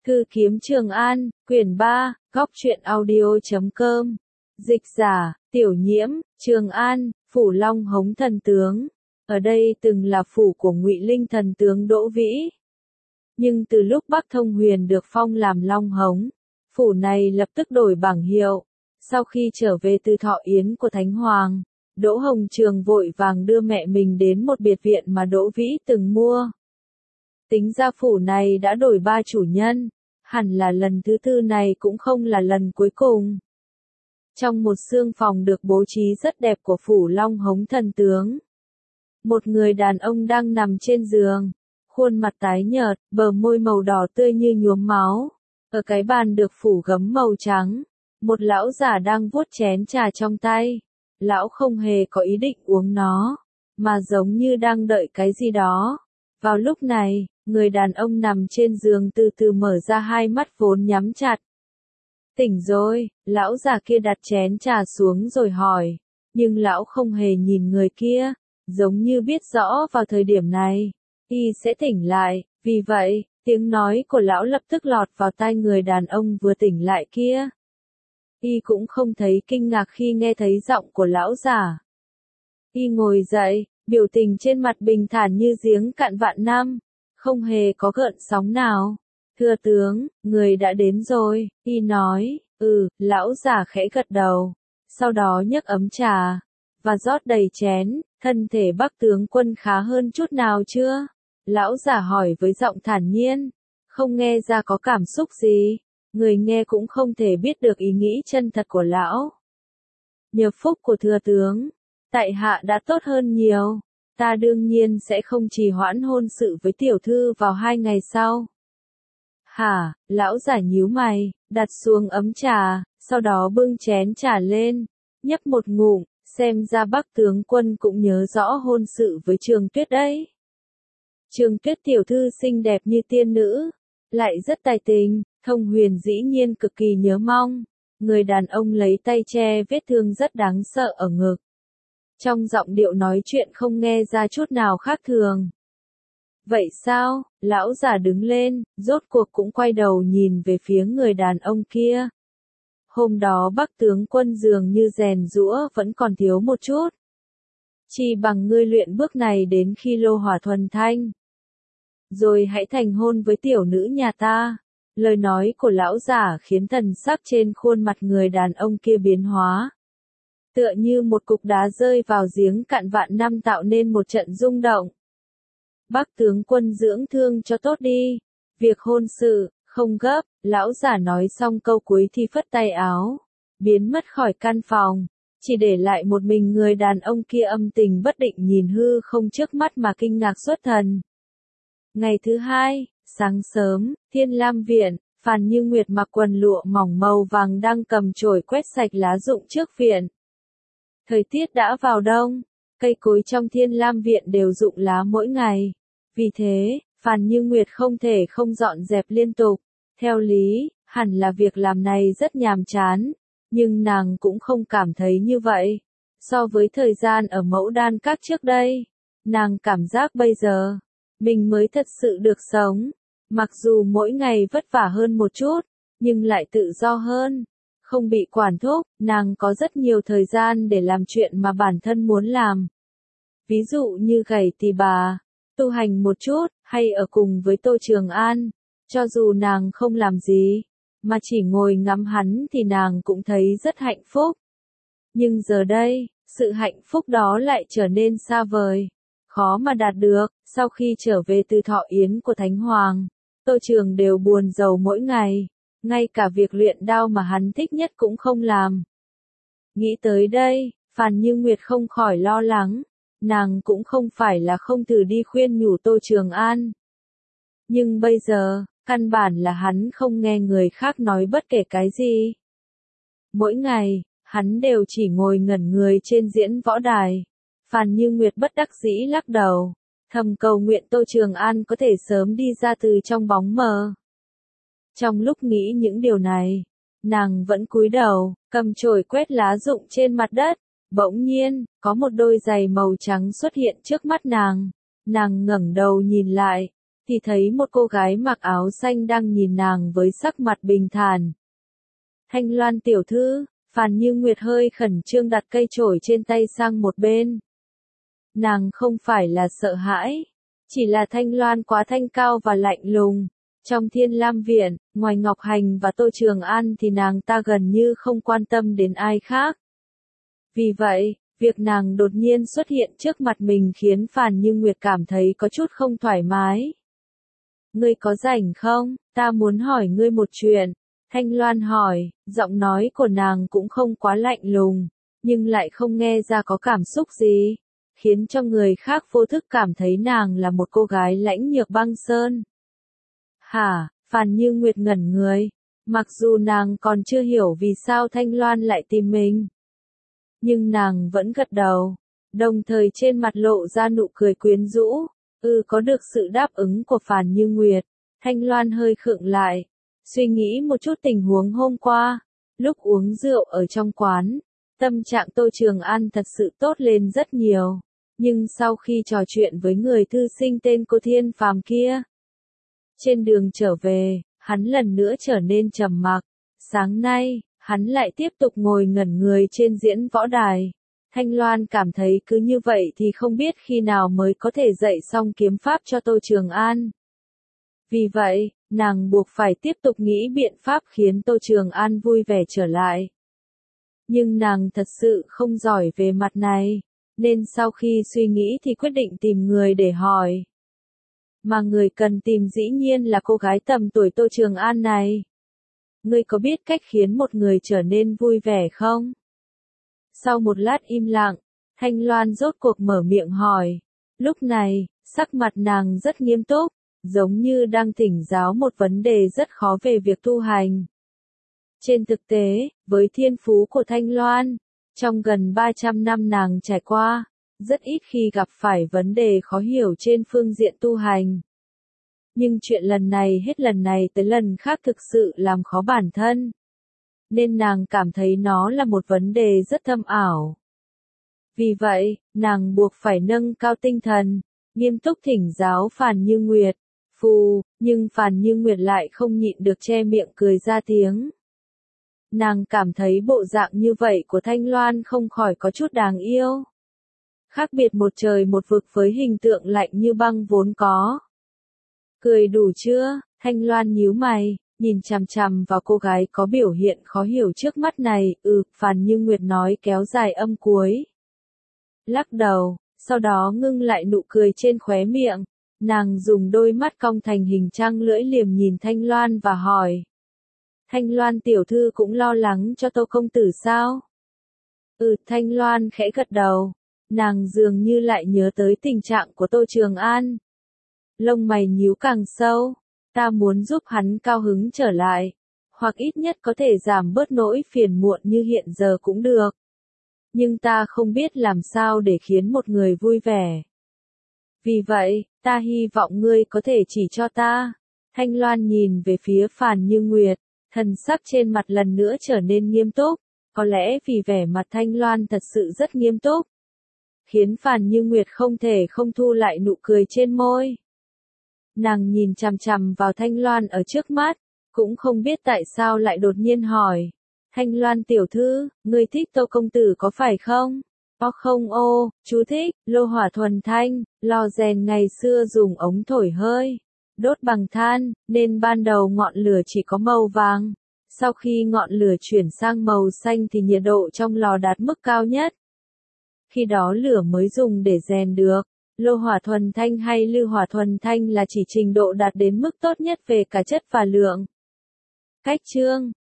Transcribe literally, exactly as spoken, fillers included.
Thư kiếm Trường An, quyển ba, góc truyện audio chấm com. Dịch giả, Tiểu Nhiễm, Trường An, phủ Long Hống thần tướng. Ở đây từng là phủ của Ngụy Linh thần tướng Đỗ Vĩ. Nhưng từ lúc Bắc Thông Huyền được phong làm Long Hống, phủ này lập tức đổi bảng hiệu. Sau khi trở về từ thọ yến của Thánh Hoàng, Đỗ Hồng Trường vội vàng đưa mẹ mình đến một biệt viện mà Đỗ Vĩ từng mua. Tính ra phủ này đã đổi ba chủ nhân, hẳn là lần thứ tư này cũng không là lần cuối cùng. Trong một xương phòng được bố trí rất đẹp của phủ Long Hống thần tướng, một người đàn ông đang nằm trên giường, khuôn mặt tái nhợt, bờ môi màu đỏ tươi như nhuốm máu. Ở cái bàn được phủ gấm màu trắng, một lão già đang vuốt chén trà trong tay. Lão không hề có ý định uống nó, mà giống như đang đợi cái gì đó. Vào lúc này, người đàn ông nằm trên giường từ từ mở ra hai mắt vốn nhắm chặt. Tỉnh rồi, lão già kia đặt chén trà xuống rồi hỏi, nhưng lão không hề nhìn người kia, giống như biết rõ vào thời điểm này, y sẽ tỉnh lại, vì vậy, tiếng nói của lão lập tức lọt vào tai người đàn ông vừa tỉnh lại kia. Y cũng không thấy kinh ngạc khi nghe thấy giọng của lão già. Y ngồi dậy, biểu tình trên mặt bình thản như giếng cạn vạn năm, không hề có gợn sóng nào. Thưa tướng, người đã đến rồi, y nói. Ừ, lão già khẽ gật đầu, sau đó nhấc ấm trà, và rót đầy chén. Thân thể Bắc tướng quân khá hơn chút nào chưa? Lão già hỏi với giọng thản nhiên, không nghe ra có cảm xúc gì. Người nghe cũng không thể biết được ý nghĩ chân thật của lão. Nhờ phúc của thưa tướng, tại hạ đã tốt hơn nhiều. Ta đương nhiên sẽ không trì hoãn hôn sự với tiểu thư vào hai ngày sau. Hả, lão già nhíu mày, đặt xuống ấm trà, sau đó bưng chén trà lên, nhấp một ngụm, xem ra Bắc tướng quân cũng nhớ rõ hôn sự với Trường Tuyết đấy. Trường Tuyết tiểu thư xinh đẹp như tiên nữ, lại rất tài tình. Thông Huyền dĩ nhiên cực kỳ nhớ mong. Người đàn ông lấy tay che vết thương rất đáng sợ ở ngực. Trong giọng điệu nói chuyện không nghe ra chút nào khác thường. Vậy sao? Lão già đứng lên, rốt cuộc cũng quay đầu nhìn về phía người đàn ông kia. Hôm đó Bắc tướng quân dường như rèn giũa vẫn còn thiếu một chút. Chỉ bằng ngươi luyện bước này đến khi lô hỏa thuần thanh, rồi hãy thành hôn với tiểu nữ nhà ta. Lời nói của lão già khiến thần sắc trên khuôn mặt người đàn ông kia biến hóa. Tựa như một cục đá rơi vào giếng cạn vạn năm tạo nên một trận rung động. Bắc tướng quân dưỡng thương cho tốt đi. Việc hôn sự, không gấp. Lão già nói xong câu cuối thì phất tay áo, biến mất khỏi căn phòng. Chỉ để lại một mình người đàn ông kia âm tình bất định nhìn hư không trước mắt mà kinh ngạc xuất thần. Ngày thứ hai, sáng sớm, Thiên Lam viện, Phàn Như Nguyệt mặc quần lụa mỏng màu vàng đang cầm chổi quét sạch lá rụng trước viện. Thời tiết đã vào đông, cây cối trong Thiên Lam viện đều rụng lá mỗi ngày. Vì thế, Phàn Như Nguyệt không thể không dọn dẹp liên tục. Theo lý, hẳn là việc làm này rất nhàm chán, nhưng nàng cũng không cảm thấy như vậy. So với thời gian ở Mẫu Đan Các trước đây, nàng cảm giác bây giờ, mình mới thật sự được sống. Mặc dù mỗi ngày vất vả hơn một chút, nhưng lại tự do hơn. Không bị quản thúc, nàng có rất nhiều thời gian để làm chuyện mà bản thân muốn làm. Ví dụ như gảy tỳ bà, tu hành một chút, hay ở cùng với Tô Trường An. Cho dù nàng không làm gì, mà chỉ ngồi ngắm hắn thì nàng cũng thấy rất hạnh phúc. Nhưng giờ đây, sự hạnh phúc đó lại trở nên xa vời, khó mà đạt được. Sau khi trở về từ thọ yến của Thánh Hoàng, Tô Trường đều buồn rầu mỗi ngày, ngay cả việc luyện đao mà hắn thích nhất cũng không làm. Nghĩ tới đây, Phàn Như Nguyệt không khỏi lo lắng, nàng cũng không phải là không thử đi khuyên nhủ Tô Trường An. Nhưng bây giờ, căn bản là hắn không nghe người khác nói bất kể cái gì. Mỗi ngày, hắn đều chỉ ngồi ngẩn người trên diễn võ đài. Phàn Như Nguyệt bất đắc dĩ lắc đầu, thầm cầu nguyện Tô Trường An có thể sớm đi ra từ trong bóng mờ. Trong lúc nghĩ những điều này, nàng vẫn cúi đầu, cầm chổi quét lá rụng trên mặt đất. Bỗng nhiên, có một đôi giày màu trắng xuất hiện trước mắt nàng. Nàng ngẩng đầu nhìn lại, thì thấy một cô gái mặc áo xanh đang nhìn nàng với sắc mặt bình thản. Thanh Loan tiểu thư, Phàn Như Nguyệt hơi khẩn trương đặt cây chổi trên tay sang một bên. Nàng không phải là sợ hãi, chỉ là Thanh Loan quá thanh cao và lạnh lùng. Trong Thiên Lam Viện, ngoài Ngọc Hành và Tô Trường An thì nàng ta gần như không quan tâm đến ai khác. Vì vậy, việc nàng đột nhiên xuất hiện trước mặt mình khiến Phàn Như Nguyệt cảm thấy có chút không thoải mái. Ngươi có rảnh không? Ta muốn hỏi ngươi một chuyện. Thanh Loan hỏi, giọng nói của nàng cũng không quá lạnh lùng, nhưng lại không nghe ra có cảm xúc gì, khiến cho người khác vô thức cảm thấy nàng là một cô gái lãnh nhược băng sơn. Hả? Phàn Như Nguyệt ngẩn người, mặc dù nàng còn chưa hiểu vì sao Thanh Loan lại tìm mình. Nhưng nàng vẫn gật đầu, đồng thời trên mặt lộ ra nụ cười quyến rũ. Ừ, có được sự đáp ứng của Phàn Như Nguyệt, Thanh Loan hơi khựng lại, suy nghĩ một chút tình huống hôm qua, lúc uống rượu ở trong quán, tâm trạng Tô Trường An thật sự tốt lên rất nhiều, nhưng sau khi trò chuyện với người thư sinh tên cô Thiên Phàm kia, trên đường trở về, hắn lần nữa trở nên trầm mặc. Sáng nay, hắn lại tiếp tục ngồi ngẩn người trên diễn võ đài. Thanh Loan cảm thấy cứ như vậy thì không biết khi nào mới có thể dạy xong kiếm pháp cho Tô Trường An. Vì vậy, nàng buộc phải tiếp tục nghĩ biện pháp khiến Tô Trường An vui vẻ trở lại. Nhưng nàng thật sự không giỏi về mặt này, nên sau khi suy nghĩ thì quyết định tìm người để hỏi. Mà người cần tìm dĩ nhiên là cô gái tầm tuổi Tô Trường An này. Ngươi có biết cách khiến một người trở nên vui vẻ không? Sau một lát im lặng, Thanh Loan rốt cuộc mở miệng hỏi. Lúc này, sắc mặt nàng rất nghiêm túc, giống như đang thỉnh giáo một vấn đề rất khó về việc tu hành. Trên thực tế, với thiên phú của Thanh Loan, trong gần ba trăm năm nàng trải qua, rất ít khi gặp phải vấn đề khó hiểu trên phương diện tu hành. Nhưng chuyện lần này hết lần này tới lần khác thực sự làm khó bản thân. Nên nàng cảm thấy nó là một vấn đề rất thâm ảo. Vì vậy, nàng buộc phải nâng cao tinh thần, nghiêm túc thỉnh giáo Phàn Như Nguyệt. Phù, nhưng Phàn Như Nguyệt lại không nhịn được che miệng cười ra tiếng. Nàng cảm thấy bộ dạng như vậy của Thanh Loan không khỏi có chút đáng yêu. Khác biệt một trời một vực với hình tượng lạnh như băng vốn có. Cười đủ chưa? Thanh Loan nhíu mày, nhìn chằm chằm vào cô gái có biểu hiện khó hiểu trước mắt này. Ừ, Phàn Như Nguyệt nói kéo dài âm cuối. Lắc đầu, sau đó ngưng lại nụ cười trên khóe miệng. Nàng dùng đôi mắt cong thành hình trăng lưỡi liềm nhìn Thanh Loan và hỏi. Thanh Loan tiểu thư cũng lo lắng cho Tô công tử sao? Ừ, Thanh Loan khẽ gật đầu. Nàng dường như lại nhớ tới tình trạng của Tô Trường An. Lông mày nhíu càng sâu. Ta muốn giúp hắn cao hứng trở lại. Hoặc ít nhất có thể giảm bớt nỗi phiền muộn như hiện giờ cũng được. Nhưng ta không biết làm sao để khiến một người vui vẻ. Vì vậy, ta hy vọng ngươi có thể chỉ cho ta. Thanh Loan nhìn về phía Phàn Như Nguyệt, thần sắc trên mặt lần nữa trở nên nghiêm túc. Có lẽ vì vẻ mặt Thanh Loan thật sự rất nghiêm túc, khiến Phàn Như Nguyệt không thể không thu lại nụ cười trên môi. Nàng nhìn chằm chằm vào Thanh Loan ở trước mắt, cũng không biết tại sao lại đột nhiên hỏi. Thanh Loan tiểu thư, ngươi thích Tô công tử có phải không? O không ô, chú thích, lô hỏa thuần thanh, lò rèn ngày xưa dùng ống thổi hơi, đốt bằng than, nên ban đầu ngọn lửa chỉ có màu vàng. Sau khi ngọn lửa chuyển sang màu xanh thì nhiệt độ trong lò đạt mức cao nhất. Khi đó lửa mới dùng để rèn được. Lô hỏa thuần thanh hay lư hỏa thuần thanh là chỉ trình độ đạt đến mức tốt nhất về cả chất và lượng. Cách chương